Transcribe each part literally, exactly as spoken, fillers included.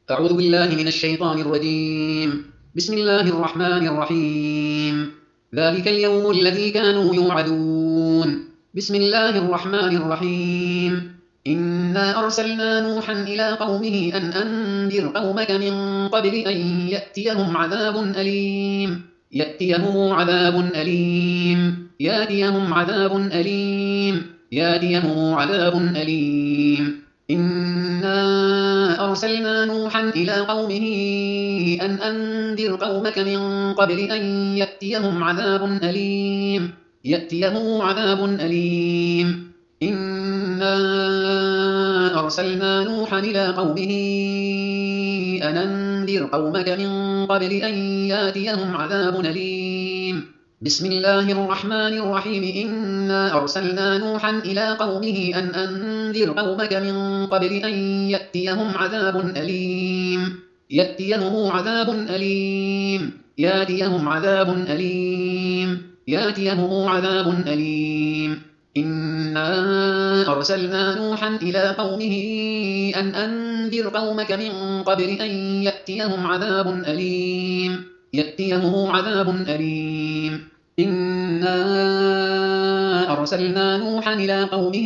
أعوذ بالله من الشيطان الرجيم. بسم الله الرحمن الرحيم. ذلك اليوم الذي كانوا يوعدون. بسم الله الرحمن الرحيم. إنا أرسلنا نوحا إلى قومه أن أنذر قومك من قبل أن يأتيهم عذاب أليم يأتيهم عذاب أليم يأتيهم عذاب أليم يأتيهم عذاب أليم إنا أرسلنا نوحا إلى قومه أن أنذر قومك من قبل أن يأتيهم عذاب أليم يأتيهم عذاب أليم إنا أرسلنا نوحا إلى قومه أن أنذر قومك من قبل أن يأتيهم عذاب أليم بسم الله الرحمن الرحيم. إنا أرسلنا نوحا إلى قومه أن أنذر قومك من قبل أن يأتيهم عذاب أليم يأتيهم عذاب أليم يأتيهم عذاب أليم يأتيهم عذاب أليم إنا أرسلنا نوحا إلى قومه أن أنذر قومك من قبل أن يأتيهم عذاب أليم يأتيهم عذاب أليم إنا أرسلنا نوحا إلى قومه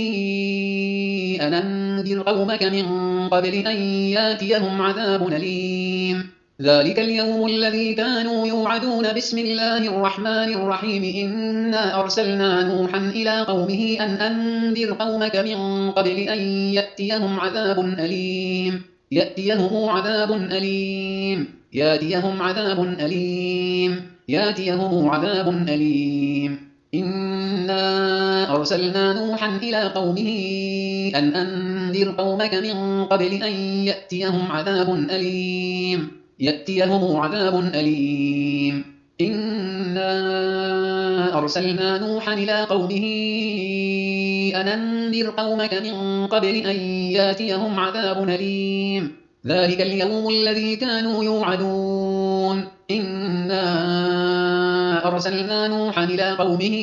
أن أنذر قومك من قبل أن يأتيهم عذاب أليم ذلك اليوم الذي كانوا يوعدون. بسم الله الرحمن الرحيم. إنا أرسلنا نوحا إلى قومه أن أنذر قومك من قبل أن يأتيهم عذاب أليم يأتيهم عذاب أليم يأتيهم عذاب أليم يأتيهم عذاب أليم إنا أرسلنا نوحا إلى قومه أن أنذر قومك من قبل أن يأتيهم عذاب أليم يأتيهم عذاب أليم إنا أرسلنا نوحا إلى قومه أن أنذر قومك من قبل أن يأتيهم عذاب أليم ذلك اليوم الذي كانوا يوعدون. إنا أرسلنا نوحا إلى قومه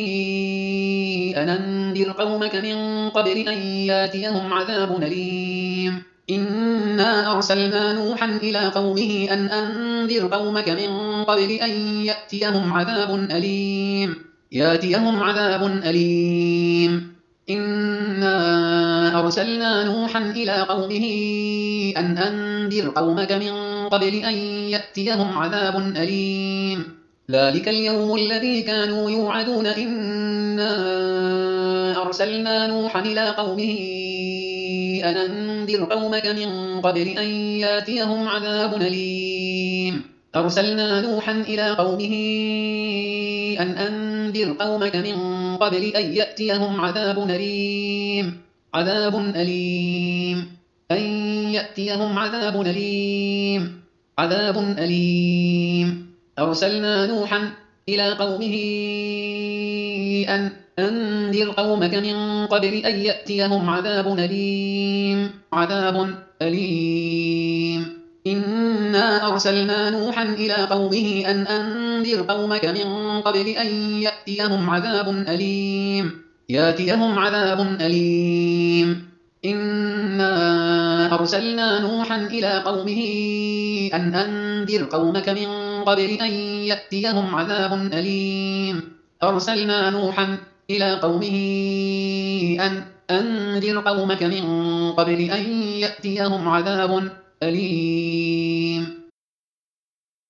أن أنذر قومك من قبل أن يأتيهم عذاب أليم إنا أرسلنا نوحا إلى قومه أن أنذر قومك من قبل أن يأتيهم عذاب أليم يأتيهم عذاب أليم إنا أرسلنا نوحا إلى قومه أن أنذر قومك من قبل أن يأتيهم عذاب أليم ذلك اليوم الذي كانوا يوعدون. إنا أرسلنا نوحا إلى قومه أن أنذر قومك من قبل أن يأتيهم عذاب أليم أرسلنا نوحا إلى قومه أن أنذر قومك من قبل أن يأتيهم عذاب أليم عذاب أليم أن يأتيهم عذاب أليم عذاب أليم أرسلنا نوحا إلى قومه أن أنذر قومك من قبل أن يأتيهم عذاب أليم عذاب أليم إنا أرسلنا نوحا إلى قومه أن أنذر قومك من قبل أن يأتيهم عذاب أليم يأتيهم عذاب أليم إنا أرسلنا نوحا إلى قومه أن أنذر قومك من قبل أن يأتيهم عذاب أليم أرسلنا نوحا إلى قومه أن أنذر قومك من قبل أن يأتيهم عذاب أليم